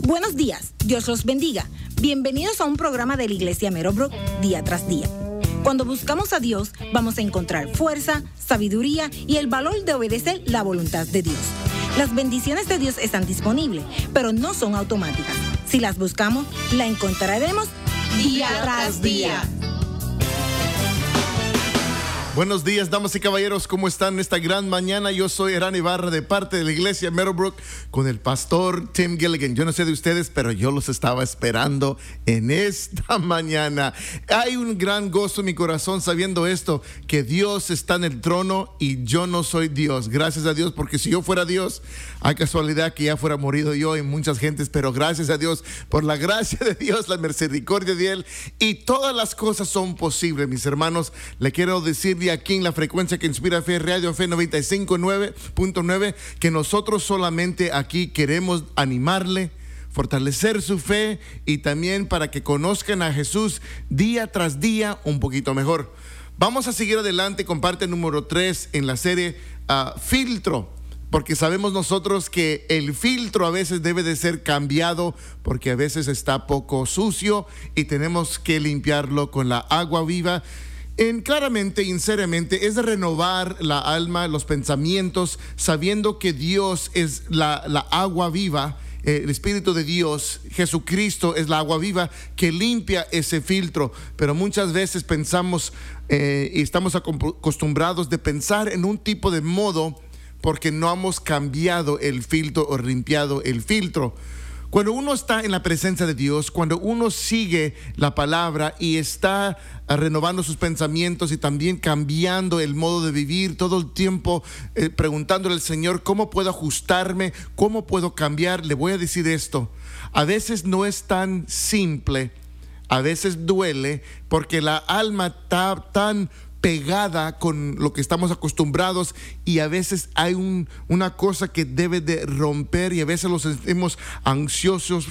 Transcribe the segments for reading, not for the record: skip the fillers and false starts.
Buenos días, Dios los bendiga. Bienvenidos a un programa de la Iglesia Meadowbrook, día tras día. Cuando buscamos a Dios, vamos a encontrar fuerza, sabiduría y el valor de obedecer la voluntad de Dios. Las bendiciones de Dios están disponibles, pero no son automáticas. Si las buscamos, la encontraremos día tras día. Buenos días, damas y caballeros, ¿cómo están esta gran mañana? Yo soy Herán Ibarra de parte de la Iglesia Meadowbrook con el pastor Tim Gilligan. Yo no sé de ustedes, pero yo los estaba esperando en esta mañana. Hay un gran gozo en mi corazón sabiendo esto, que Dios está en el trono y yo no soy Dios. Gracias a Dios, porque si yo fuera Dios, hay casualidad que ya fuera morido yo y muchas gentes, pero gracias a Dios por la gracia de Dios, la misericordia de Él, y todas las cosas son posibles, mis hermanos. Le quiero decir aquí en la frecuencia que inspira fe, Radio Fe 95.9, que nosotros solamente aquí queremos animarle, fortalecer su fe y también para que conozcan a Jesús día tras día un poquito mejor. Vamos a seguir adelante con parte número 3 en la serie Filtro, porque sabemos nosotros que el filtro a veces debe de ser cambiado porque a veces está poco sucio y tenemos que limpiarlo con la agua viva. Claramente y seriamente es de renovar la alma, los pensamientos, sabiendo que Dios es la agua viva, el Espíritu de Dios, Jesucristo es la agua viva que limpia ese filtro. Pero muchas veces pensamos y estamos acostumbrados de pensar en un tipo de modo porque no hemos cambiado el filtro o limpiado el filtro. Cuando uno está en la presencia de Dios, cuando uno sigue la palabra y está renovando sus pensamientos y también cambiando el modo de vivir, todo el tiempo preguntándole al Señor, ¿cómo puedo ajustarme? ¿Cómo puedo cambiar? Le voy a decir esto, a veces no es tan simple, a veces duele, porque la alma está tan pegada con lo que estamos acostumbrados y a veces hay una cosa que debe de romper y a veces los sentimos ansiosos,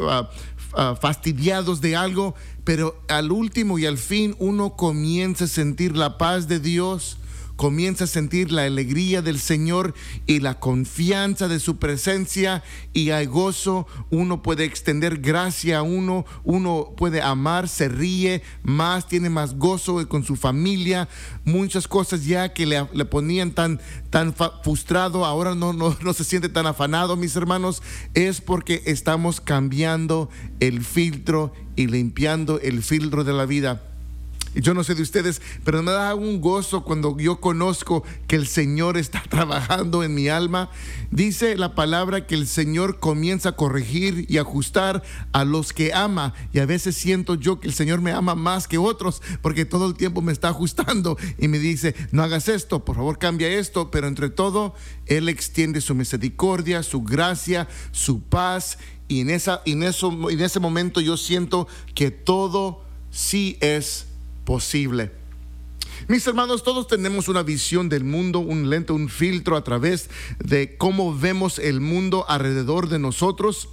fastidiados de algo, pero al último y al fin uno comienza a sentir la paz de Dios, comienza a sentir la alegría del Señor y la confianza de su presencia y hay gozo. Uno puede extender gracia a uno puede amar, se ríe más, tiene más gozo con su familia. Muchas cosas ya que le ponían tan frustrado, ahora no se siente tan afanado, mis hermanos. Es porque estamos cambiando el filtro y limpiando el filtro de la vida. Yo no sé de ustedes, pero me da un gozo cuando yo conozco que el Señor está trabajando en mi alma. Dice la palabra que el Señor comienza a corregir y ajustar a los que ama. Y a veces siento yo que el Señor me ama más que otros, porque todo el tiempo me está ajustando y me dice, no hagas esto, por favor cambia esto. Pero entre todo, Él extiende su misericordia, su gracia, su paz. Y en ese momento yo siento que todo sí es posible. Mis hermanos, todos tenemos una visión del mundo, un lente, un filtro a través de cómo vemos el mundo alrededor de nosotros,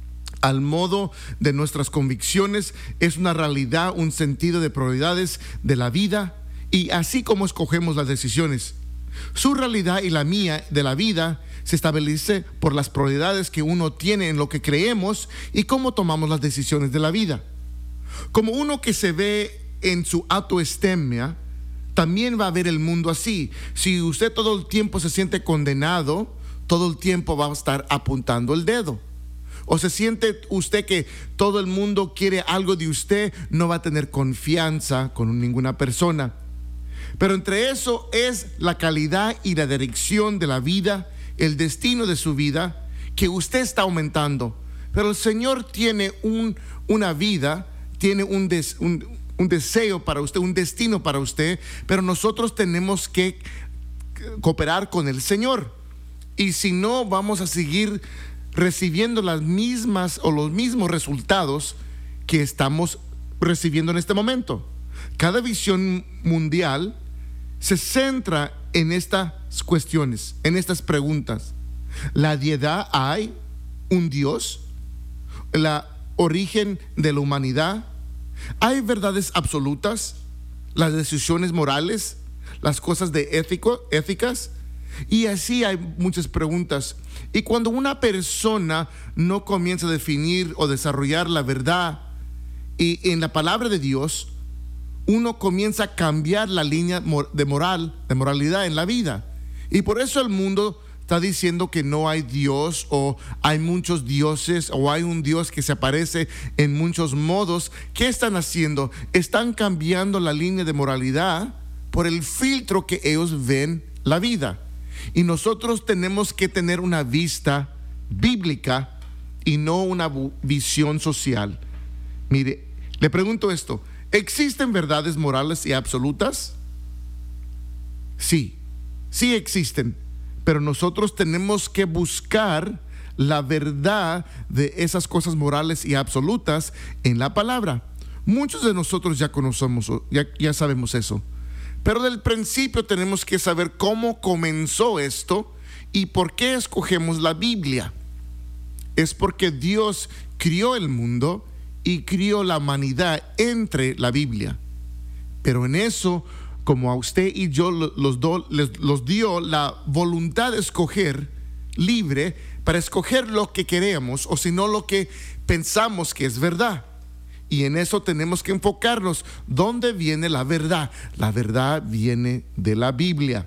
al modo de nuestras convicciones. Es una realidad, un sentido de prioridades de la vida y así como escogemos las decisiones. Su realidad y la mía de la vida se establece por las prioridades que uno tiene en lo que creemos y cómo tomamos las decisiones de la vida. Como uno que se ve en su autoestima, también va a ver el mundo así. Si usted todo el tiempo se siente condenado, todo el tiempo va a estar apuntando el dedo. O se siente usted que todo el mundo quiere algo de usted, no va a tener confianza con ninguna persona. Pero entre eso es la calidad y la dirección de la vida, el destino de su vida, que usted está aumentando. Pero el Señor tiene una vida, tiene un deseo para usted, un destino para usted, pero nosotros tenemos que cooperar con el Señor. Y si no, vamos a seguir recibiendo las mismas o los mismos resultados que estamos recibiendo en este momento. Cada visión mundial se centra en estas cuestiones, en estas preguntas. ¿La deidad hay? ¿Un Dios? ¿La origen de la humanidad? ¿Hay verdades absolutas? ¿Las decisiones morales? ¿Las cosas de éticas? Y así hay muchas preguntas. Y cuando una persona no comienza a definir o desarrollar la verdad y en la palabra de Dios, uno comienza a cambiar la línea de moralidad en la vida. Y por eso el mundo está diciendo que no hay Dios, o hay muchos dioses, o hay un Dios que se aparece en muchos modos. ¿Qué están haciendo? Están cambiando la línea de moralidad por el filtro que ellos ven la vida. Y nosotros tenemos que tener una vista bíblica y no una visión social. Mire, le pregunto esto: ¿existen verdades morales y absolutas? Sí, sí existen, pero nosotros tenemos que buscar la verdad de esas cosas morales y absolutas en la palabra. Muchos de nosotros ya conocemos, ya sabemos eso, pero del principio tenemos que saber cómo comenzó esto y por qué escogemos la Biblia. Es porque Dios crió el mundo y crió la humanidad entre la Biblia. Pero en eso, como a usted y yo los dio la voluntad de escoger libre para escoger lo que queremos, o si no lo que pensamos que es verdad. Y en eso tenemos que enfocarnos. ¿Dónde viene la verdad? La verdad viene de la Biblia.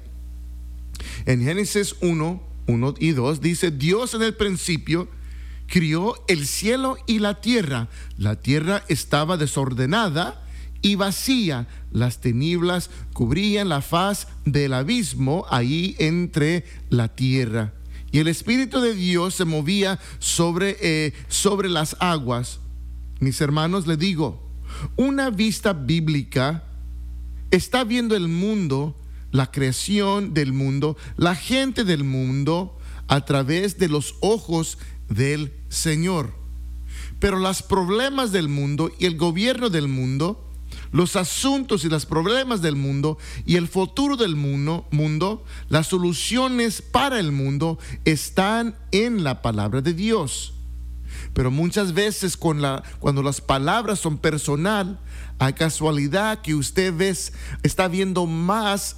En Génesis 1 y 2 dice: Dios en el principio crió el cielo y la tierra. La tierra estaba desordenada y vacía. Las tinieblas cubrían la faz del abismo ahí entre la tierra. Y el Espíritu de Dios se movía sobre las aguas. Mis hermanos, les digo, una vista bíblica está viendo el mundo, la creación del mundo, la gente del mundo, a través de los ojos del Señor. Pero los problemas del mundo y el gobierno del mundo, los asuntos y los problemas del mundo y el futuro del mundo, las soluciones para el mundo están en la palabra de Dios. Pero muchas veces cuando las palabras son personal, hay casualidad que usted está viendo más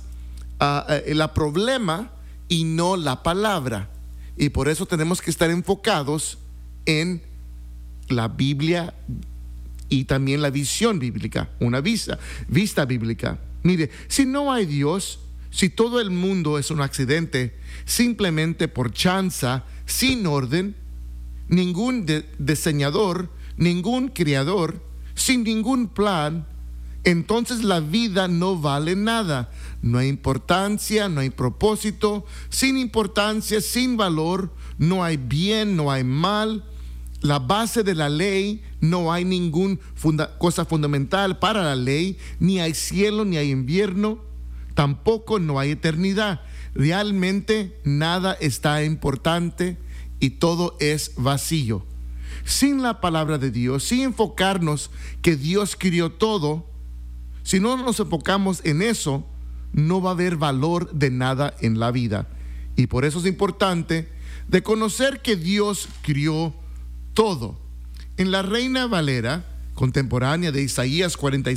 el problema y no la palabra. Y por eso tenemos que estar enfocados en la Biblia y también la visión bíblica, una vista bíblica. Mire, si no hay Dios, si todo el mundo es un accidente, simplemente por chanza, sin orden, ningún diseñador, ningún creador, sin ningún plan, entonces la vida no vale nada. No hay importancia, no hay propósito. Sin importancia, sin valor, no hay bien, no hay mal. La base de la ley, no hay ninguna cosa fundamental para la ley. Ni hay cielo, ni hay invierno. Tampoco no hay eternidad. Realmente nada está importante y todo es vacío. Sin la palabra de Dios, sin enfocarnos que Dios crió todo, si no nos enfocamos en eso, no va a haber valor de nada en la vida. Y por eso es importante de conocer que Dios crió todo. En la Reina Valera contemporánea de Isaías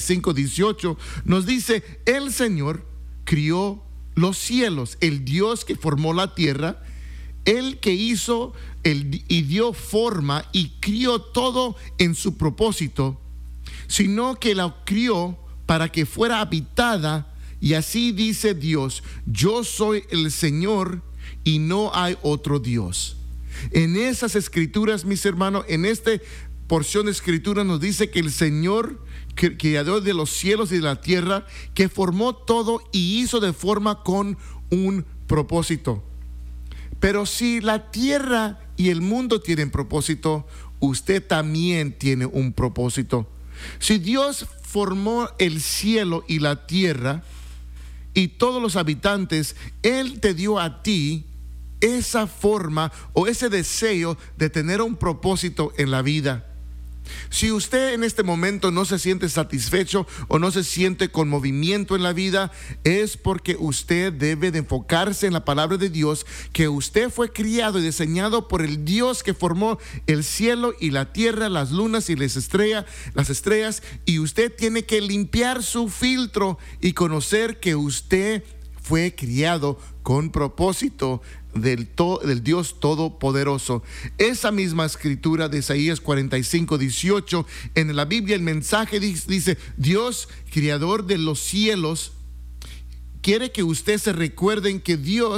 45:18 nos dice: el Señor crió los cielos, el Dios que formó la tierra, el que hizo y dio forma y crió todo en su propósito, sino que la crió para que fuera habitada. Y así dice Dios: yo soy el Señor y no hay otro Dios. En esas escrituras, mis hermanos, en esta porción de escritura nos dice que el Señor, creador de los cielos y de la tierra, que formó todo y hizo de forma con un propósito. Pero si la tierra y el mundo tienen propósito, usted también tiene un propósito. Si Dios formó el cielo y la tierra y todos los habitantes, Él te dio a ti esa forma o ese deseo de tener un propósito en la vida. Si usted en este momento no se siente satisfecho o no se siente con movimiento en la vida, es porque usted debe de enfocarse en la palabra de Dios, que usted fue criado y diseñado por el Dios que formó el cielo y la tierra, las lunas y las estrellas, y usted tiene que limpiar su filtro y conocer que usted fue criado con propósito del Dios Todopoderoso. Esa misma escritura de Isaías 45:18, en la Biblia el mensaje dice: Dios, creador de los cielos, quiere que usted se recuerden que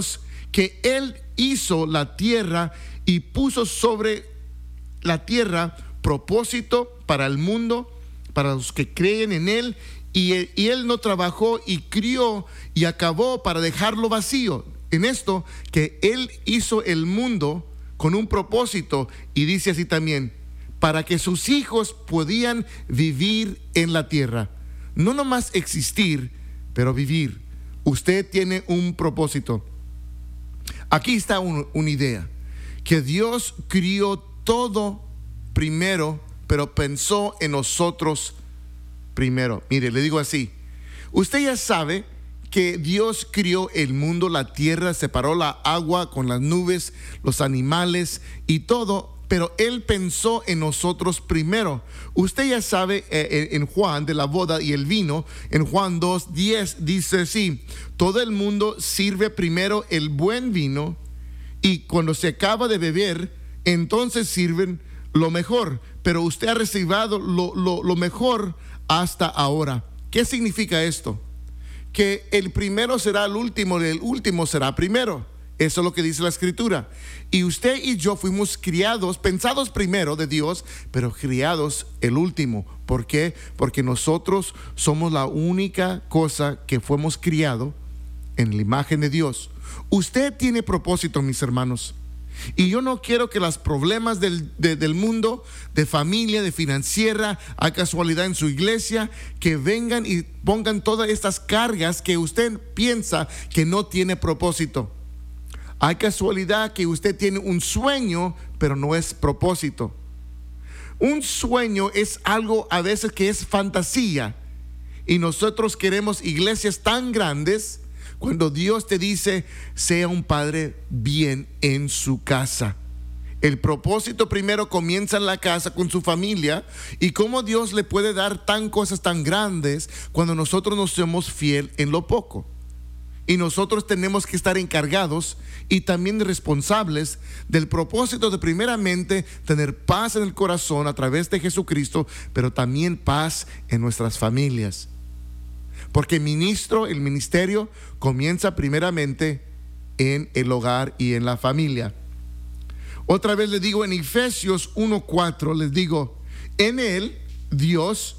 Él hizo la tierra y puso sobre la tierra propósito para el mundo, para los que creen en Él, y Él no trabajó y crió y acabó para dejarlo vacío. En esto, que Él hizo el mundo con un propósito, y dice así también: para que sus hijos podían vivir en la tierra. No nomás existir, pero vivir. Usted tiene un propósito. Aquí está una idea: que Dios crió todo primero, pero pensó en nosotros primero. Mire, le digo así: usted ya sabe que Dios crió el mundo, la tierra, separó la agua con las nubes, los animales y todo, pero Él pensó en nosotros primero. Usted ya sabe, en Juan, de la boda y el vino, en Juan 2:10 dice así: todo el mundo sirve primero el buen vino, y cuando se acaba de beber, entonces sirven lo mejor, pero usted ha recibido lo mejor hasta ahora. ¿Qué significa esto? Que el primero será el último y el último será primero. Eso es lo que dice la escritura. Y usted y yo fuimos criados, pensados primero de Dios, pero criados el último. ¿Por qué? Porque nosotros somos la única cosa que fuimos criados en la imagen de Dios. Usted tiene propósito, mis hermanos. Y yo no quiero que los problemas del mundo, de familia, de financiera, a casualidad en su iglesia, que vengan y pongan todas estas cargas que usted piensa que no tiene propósito. Hay casualidad que usted tiene un sueño, pero no es propósito. Un sueño es algo a veces que es fantasía, y nosotros queremos iglesias tan grandes. Cuando Dios te dice: sea un padre bien en su casa. El propósito primero comienza en la casa con su familia. Y cómo Dios le puede dar cosas tan grandes cuando nosotros no somos fiel en lo poco. Y nosotros tenemos que estar encargados y también responsables del propósito de primeramente tener paz en el corazón a través de Jesucristo, pero también paz en nuestras familias. Porque el ministerio comienza primeramente en el hogar y en la familia. Otra vez les digo, en Efesios 1:4 les digo: en Él Dios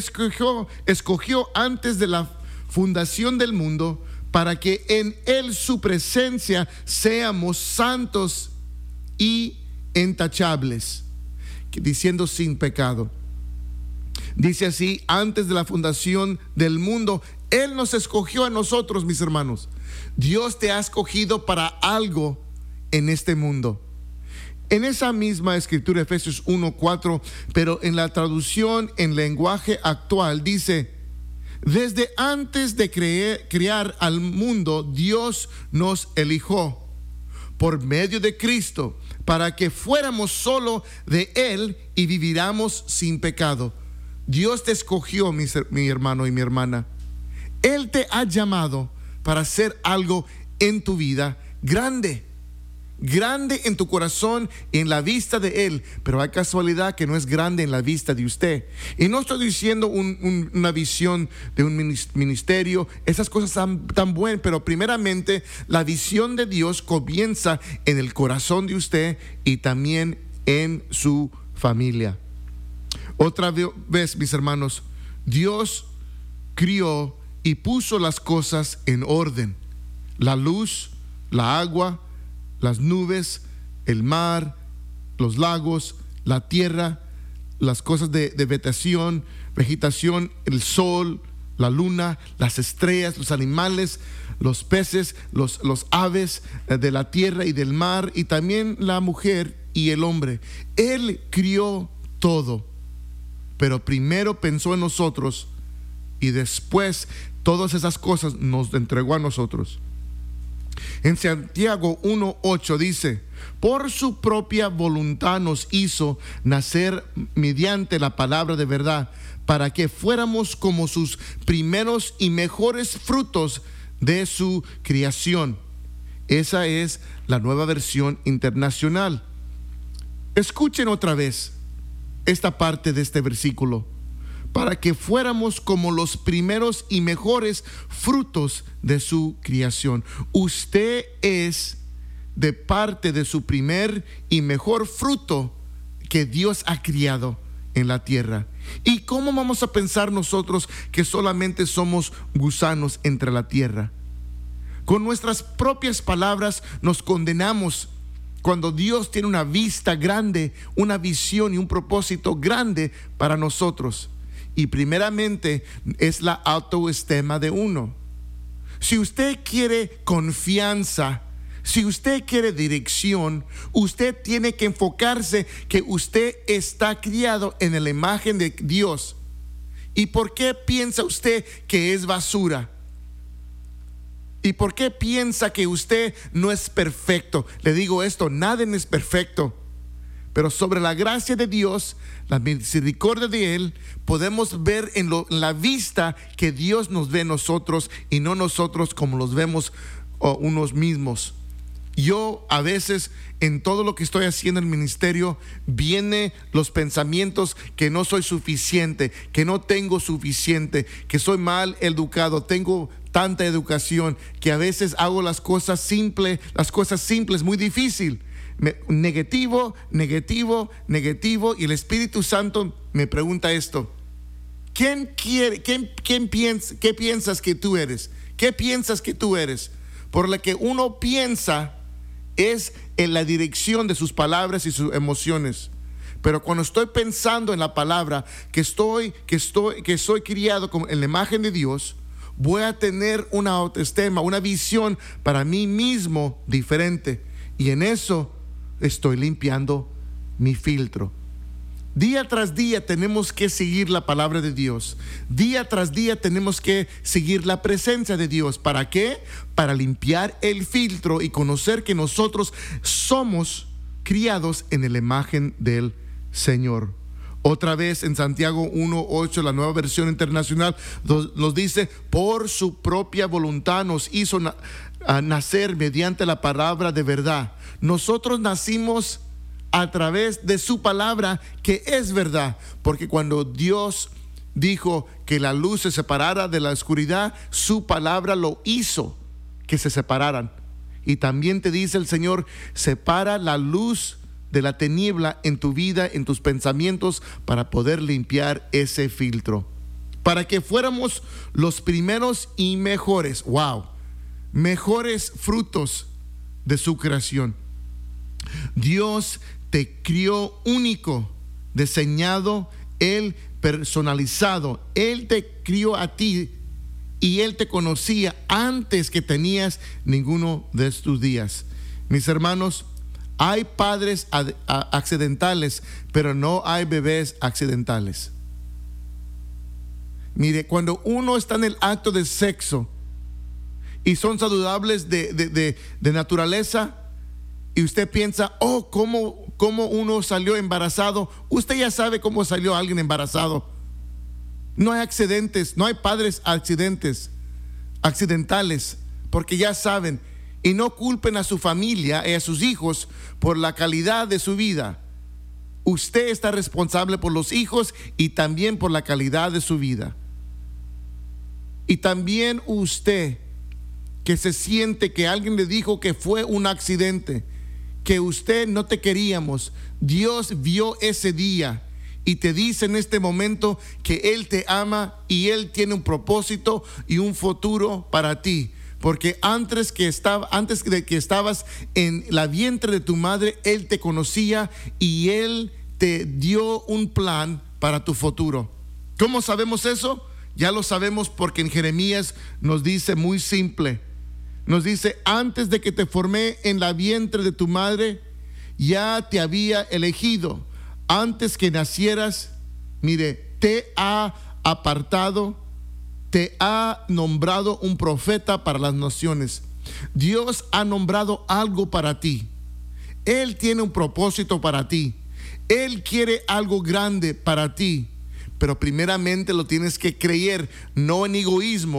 escogió antes de la fundación del mundo, para que en Él, su presencia, seamos santos y intachables, diciendo sin pecado. Dice así: antes de la fundación del mundo, Él nos escogió a nosotros, mis hermanos. Dios te ha escogido para algo en este mundo. En esa misma escritura, Efesios 1:4, pero en la traducción en lenguaje actual dice: desde antes de crear al mundo, Dios nos eligió por medio de Cristo, para que fuéramos solo de Él y viviéramos sin pecado. Dios te escogió, mi hermano y mi hermana. Él te ha llamado para hacer algo en tu vida grande en tu corazón y en la vista de Él. Pero hay casualidad que no es grande en la vista de usted. Y no estoy diciendo una visión de un ministerio. Esas cosas tan buenas, pero primeramente la visión de Dios comienza en el corazón de usted y también en su familia. Otra vez, mis hermanos, Dios crió y puso las cosas en orden: la luz, la agua, las nubes, el mar, los lagos, la tierra, las cosas de vegetación, el sol, la luna, las estrellas, los animales, los peces, los aves de la tierra y del mar, y también la mujer y el hombre. Él crió todo, pero primero pensó en nosotros y después todas esas cosas nos entregó a nosotros. En Santiago 1:8 dice: por su propia voluntad nos hizo nacer mediante la palabra de verdad, para que fuéramos como sus primeros y mejores frutos de su creación. Esa es la Nueva Versión Internacional. Escuchen otra vez esta parte de este versículo. Para que fuéramos como los primeros y mejores frutos de su creación. Usted es de parte de su primer y mejor fruto que Dios ha criado en la tierra. ¿Y cómo vamos a pensar nosotros que solamente somos gusanos entre la tierra? Con nuestras propias palabras nos condenamos cuando Dios tiene una vista grande, una visión y un propósito grande para nosotros. Y primeramente es la autoestima de uno. Si usted quiere confianza, si usted quiere dirección, usted tiene que enfocarse que usted está criado en la imagen de Dios. ¿Y por qué piensa usted que es basura? ¿Y por qué piensa que usted no es perfecto? Le digo esto, nadie es perfecto. Pero sobre la gracia de Dios, la misericordia de Él, podemos ver en la vista que Dios nos ve a nosotros y no nosotros como los vemos unos mismos. Yo a veces en todo lo que estoy haciendo en el ministerio vienen los pensamientos que no soy suficiente, que no tengo suficiente, que soy mal educado, tengo tanta educación que a veces hago las cosas simples muy difícil. Negativo, y el Espíritu Santo me pregunta esto: ¿qué piensas que tú eres? ¿Qué piensas que tú eres? Por lo que uno piensa es en la dirección de sus palabras y sus emociones. Pero cuando estoy pensando en la palabra, que soy criado en la imagen de Dios, voy a tener una autoestima, una visión para mí mismo diferente. Y en eso estoy limpiando mi filtro. Día tras día tenemos que seguir la palabra de Dios. Día tras día tenemos que seguir la presencia de Dios. ¿Para qué? Para limpiar el filtro y conocer que nosotros somos criados en la imagen del Señor. Otra vez en Santiago 1:8, la Nueva Versión Internacional, nos dice: por su propia voluntad nos hizo nacer mediante la palabra de verdad. Nosotros nacimos a través de su palabra, que es verdad, porque cuando Dios dijo que la luz se separara de la oscuridad, su palabra lo hizo que se separaran. Y también te dice el Señor: separa la luz de la tiniebla en tu vida, en tus pensamientos, para poder limpiar ese filtro, para que fuéramos los primeros y mejores mejores frutos de su creación. Dios te crió único, diseñado, Él personalizado. Él te crió a ti y Él te conocía antes que tenías ninguno de tus días. Mis hermanos, hay padres accidentales, pero no hay bebés accidentales. Mire, cuando uno está en el acto de sexo y son saludables de naturaleza, y usted piensa: ¿cómo uno salió embarazado? Usted ya sabe cómo salió alguien embarazado. No hay accidentes, no hay padres accidentales, porque ya saben. Y no culpen a su familia y a sus hijos por la calidad de su vida. Usted está responsable por los hijos y también por la calidad de su vida. Y también usted, que se siente que alguien le dijo que fue un accidente, que usted no te queríamos, Dios vio ese día y te dice en este momento que Él te ama y Él tiene un propósito y un futuro para ti. Porque antes de que estabas en la vientre de tu madre, Él te conocía y Él te dio un plan para tu futuro. ¿Cómo sabemos eso? Ya lo sabemos porque en Jeremías nos dice muy simple. Nos dice: antes de que te formé en la vientre de tu madre, ya te había elegido. Antes que nacieras, mire, te ha apartado, te ha nombrado un profeta para las naciones. Dios ha nombrado algo para ti. Él tiene un propósito para ti. Él quiere algo grande para ti. Pero primeramente lo tienes que creer, no en egoísmo,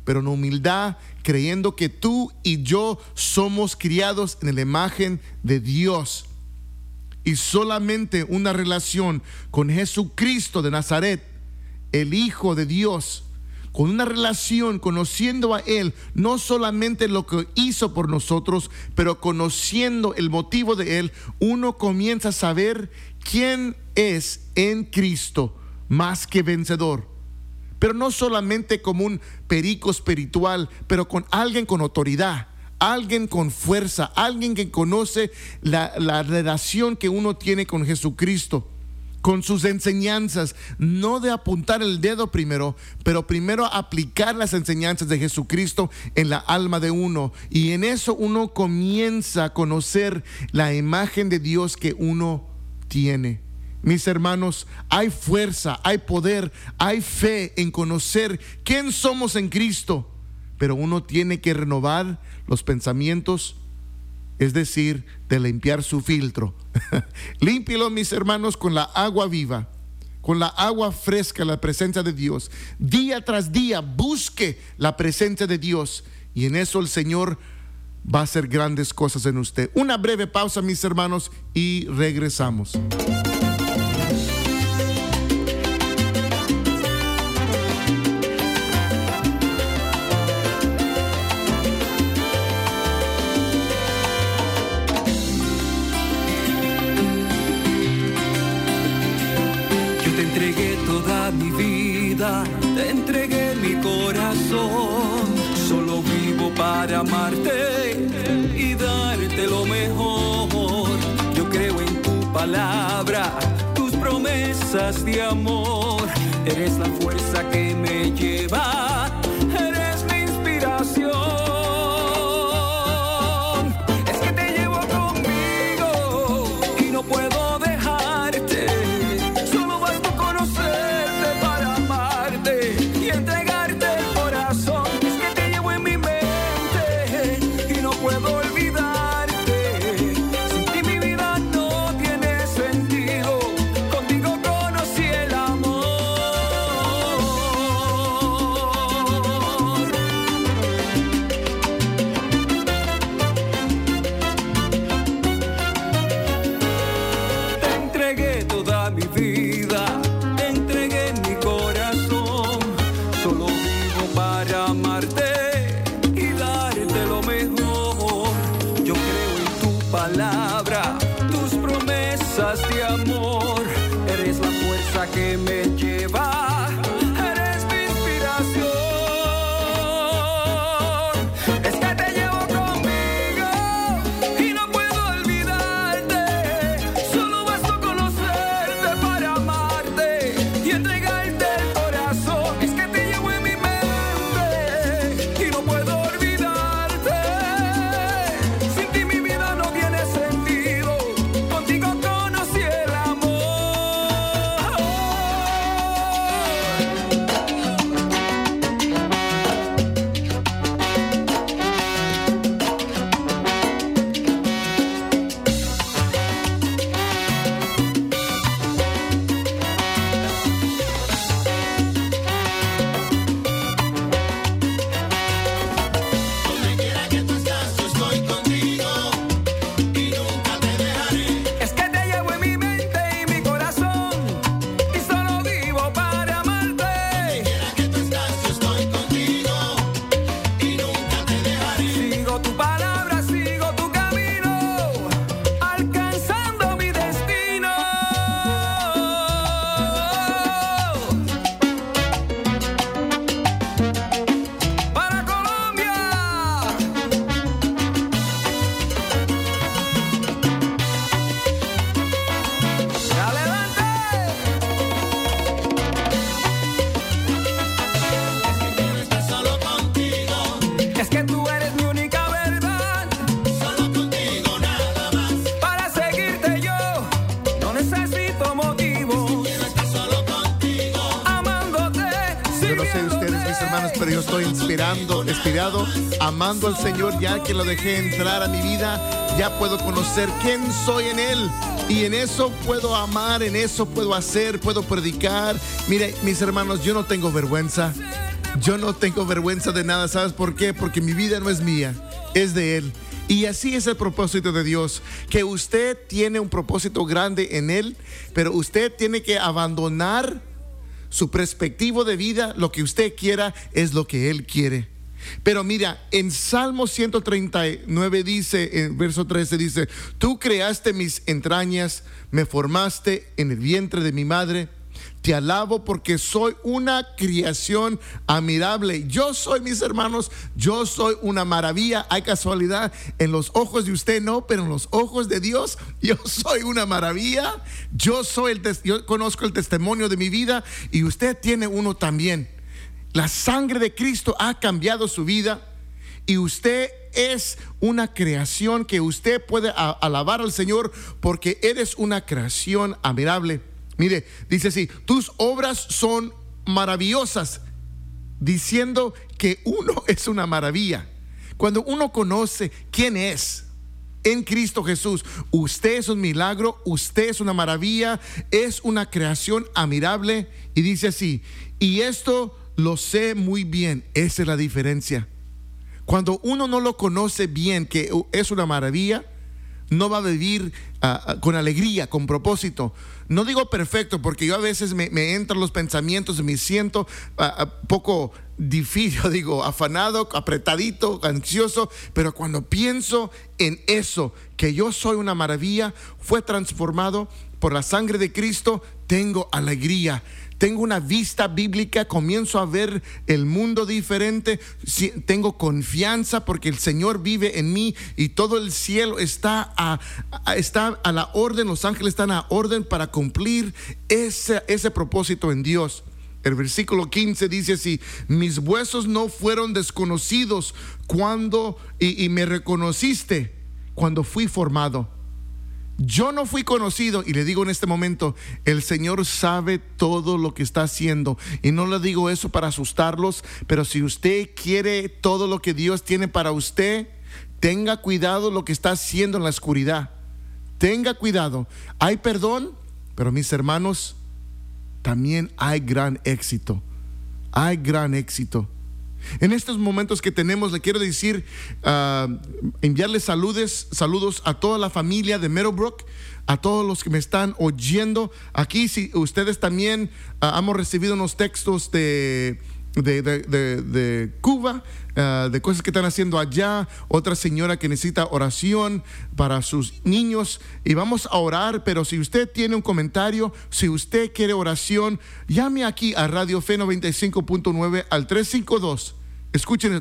pero en humildad, creyendo que tú y yo somos criados en la imagen de Dios. Y solamente una relación con Jesucristo de Nazaret, el Hijo de Dios, con una relación, conociendo a Él, no solamente lo que hizo por nosotros, pero conociendo el motivo de Él, uno comienza a saber quién es en Cristo más que vencedor. Pero no solamente como un perico espiritual, pero con alguien con autoridad, alguien con fuerza, alguien que conoce la relación que uno tiene con Jesucristo, con sus enseñanzas, no de apuntar el dedo primero, pero primero aplicar las enseñanzas de Jesucristo en la alma de uno. Y en eso uno comienza a conocer la imagen de Dios que uno tiene. Mis hermanos, hay fuerza, hay poder, hay fe en conocer quién somos en Cristo, pero uno tiene que renovar los pensamientos, es decir, de limpiar su filtro. Límpielo, mis hermanos, con la agua viva, con la agua fresca, la presencia de Dios. Día tras día busque la presencia de Dios, y en eso el Señor va a hacer grandes cosas en usted. Una breve pausa, mis hermanos, y regresamos. Te entregué mi corazón, solo vivo para amarte y darte lo mejor. Yo creo en tu palabra, tus promesas de amor. Eres la fuerza que me lleva, eres mi inspiración. Es que te llevo conmigo y no puedo dejarte. Solo basta conocerte para amarte y entregarte el corazón. Es que te llevo en mi mente y no puedo olvidarte. Sin ti mi vida no tiene sentido. Contigo conocí el amor. Te entregué toda mi vida, te entregué mi corazón. Solo vivo para amarte y darte lo mejor. Yo creo en tu palabra, tus promesas de amor. Eres la fuerza que me lleva, eres mi inspiración. Es que te llevo conmigo y no puedo olvidarte. Solo basta conocerte para amarte y entregarte el corazón. Es que te llevo en mi mente y no puedo olvidarte. Sin ti mi vida no tiene sentido. Contigo conocí el amor. Donde quiera que tú estás, yo estoy contigo y nunca te dejaré. Es que te llevo en mi mente y mi corazón y solo vivo para amarte. Quiera que tú estás, yo estoy contigo y nunca te dejaré. Sigo tu palabra, sigo tu camino, alcanzando mi destino. Para Colombia. ¡Adelante! Quiero estar solo contigo, Es que tú eres mi única verdad. solo contigo nada más. Para seguirte yo no necesito motivo. Quiero estar solo contigo, Amándote, Yo no sé ustedes, mis hermanos, pero yo estoy inspirado, amando al Señor. Ya que lo dejé entrar a mi vida, ya puedo conocer quién soy en Él. Y en eso puedo amar, en eso puedo hacer, puedo predicar. Mire, mis hermanos, yo no tengo vergüenza. Yo no tengo vergüenza de nada. ¿Sabes por qué? Porque mi vida no es mía, es de Él. Y así es el propósito de Dios, que usted tiene un propósito grande en Él, pero usted tiene que abandonar su perspectiva de vida. Lo que usted quiera es lo que Él quiere. Pero mira, en Salmo 139 dice, en verso 13 dice: tú creaste mis entrañas, me formaste en el vientre de mi madre. Te alabo porque soy una creación admirable. Yo soy, mis hermanos, yo soy una maravilla. Hay casualidad, en los ojos de usted no, pero en los ojos de Dios yo soy una maravilla. Yo conozco el testimonio de mi vida y usted tiene uno también. La sangre de Cristo ha cambiado su vida y usted es una creación que usted puede alabar al Señor porque eres una creación admirable. Mire, dice así: tus obras son maravillosas, diciendo que uno es una maravilla. Cuando uno conoce quién es en Cristo Jesús, usted es un milagro, usted es una maravilla, es una creación admirable. Y dice así: y esto lo sé muy bien. Esa es la diferencia. Cuando uno no lo conoce bien, que es una maravilla, no va a vivir con alegría, con propósito. No digo perfecto, porque yo a veces me entran los pensamientos y me siento poco difícil, digo, afanado, apretadito, ansioso. Pero cuando pienso en eso, que yo soy una maravilla, fue transformado por la sangre de Cristo, tengo alegría. Tengo una vista bíblica, comienzo a ver el mundo diferente, tengo confianza porque el Señor vive en mí y todo el cielo está a la orden, los ángeles están a orden para cumplir ese propósito en Dios. El versículo 15 dice así: mis huesos no fueron desconocidos y me reconociste cuando fui formado. Yo no fui conocido, y le digo en este momento, el Señor sabe todo lo que está haciendo, y no le digo eso para asustarlos, pero si usted quiere todo lo que Dios tiene para usted, tenga cuidado lo que está haciendo en la oscuridad. Tenga cuidado. Hay perdón, pero mis hermanos, también hay gran éxito. Hay gran éxito. En estos momentos que tenemos, le quiero decir, enviarles saludos a toda la familia de Meadowbrook, a todos los que me están oyendo aquí. Si ustedes también hemos recibido unos textos de Cuba, de cosas que están haciendo allá. Otra señora que necesita oración para sus niños, y vamos a orar. Pero si usted tiene un comentario, si usted quiere oración, llame aquí a Radio Fe 95.9 al 352, escuchen,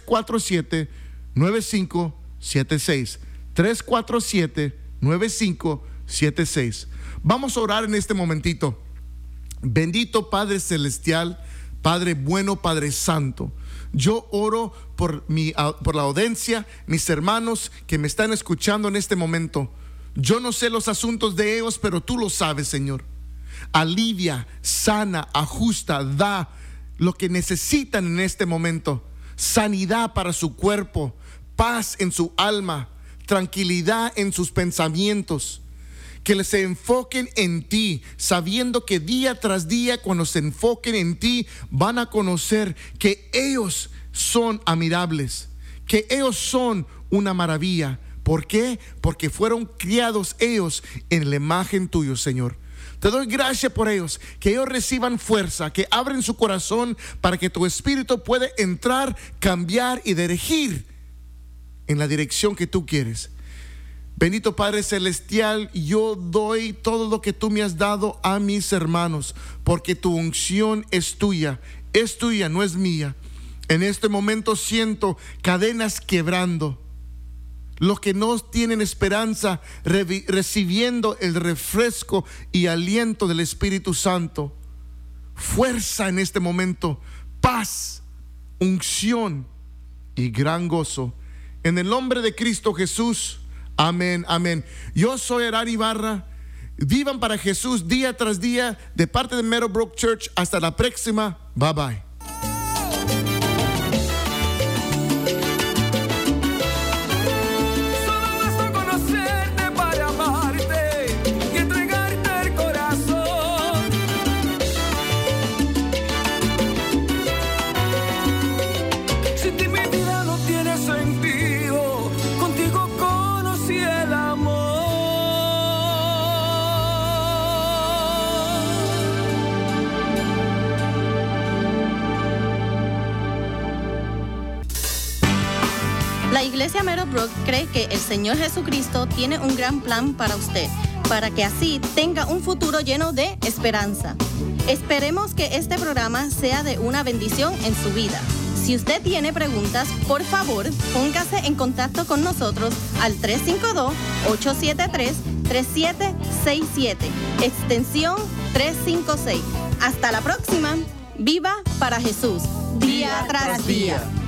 347-9576, 347-9576. Vamos a orar en este momentito. Bendito Padre Celestial, Padre bueno, Padre Santo, yo oro por la audiencia, mis hermanos que me están escuchando en este momento. Yo no sé los asuntos de ellos, pero tú lo sabes, Señor. Alivia, sana, ajusta, da lo que necesitan en este momento. Sanidad para su cuerpo, paz en su alma, tranquilidad en sus pensamientos. Que se enfoquen en ti, sabiendo que día tras día, cuando se enfoquen en ti, van a conocer que ellos son admirables, que ellos son una maravilla. ¿Por qué? Porque fueron criados ellos en la imagen tuya, Señor. Te doy gracias por ellos, que ellos reciban fuerza, que abren su corazón para que tu espíritu pueda entrar, cambiar y dirigir en la dirección que tú quieres. Bendito Padre Celestial, yo doy todo lo que tú me has dado a mis hermanos, porque tu unción es tuya, no es mía. En este momento siento cadenas quebrando, los que no tienen esperanza recibiendo el refresco y aliento del Espíritu Santo. Fuerza en este momento, paz, unción y gran gozo. En el nombre de Cristo Jesús. Amén, amén. Yo soy Erari Ibarra. Vivan para Jesús día tras día, de parte de Meadowbrook Church. Hasta la próxima. Bye bye. La Iglesia Meadowbrook cree que el Señor Jesucristo tiene un gran plan para usted, para que así tenga un futuro lleno de esperanza. Esperemos que este programa sea de una bendición en su vida. Si usted tiene preguntas, por favor, póngase en contacto con nosotros al 352-873-3767, extensión 356. Hasta la próxima. Viva para Jesús, día tras día.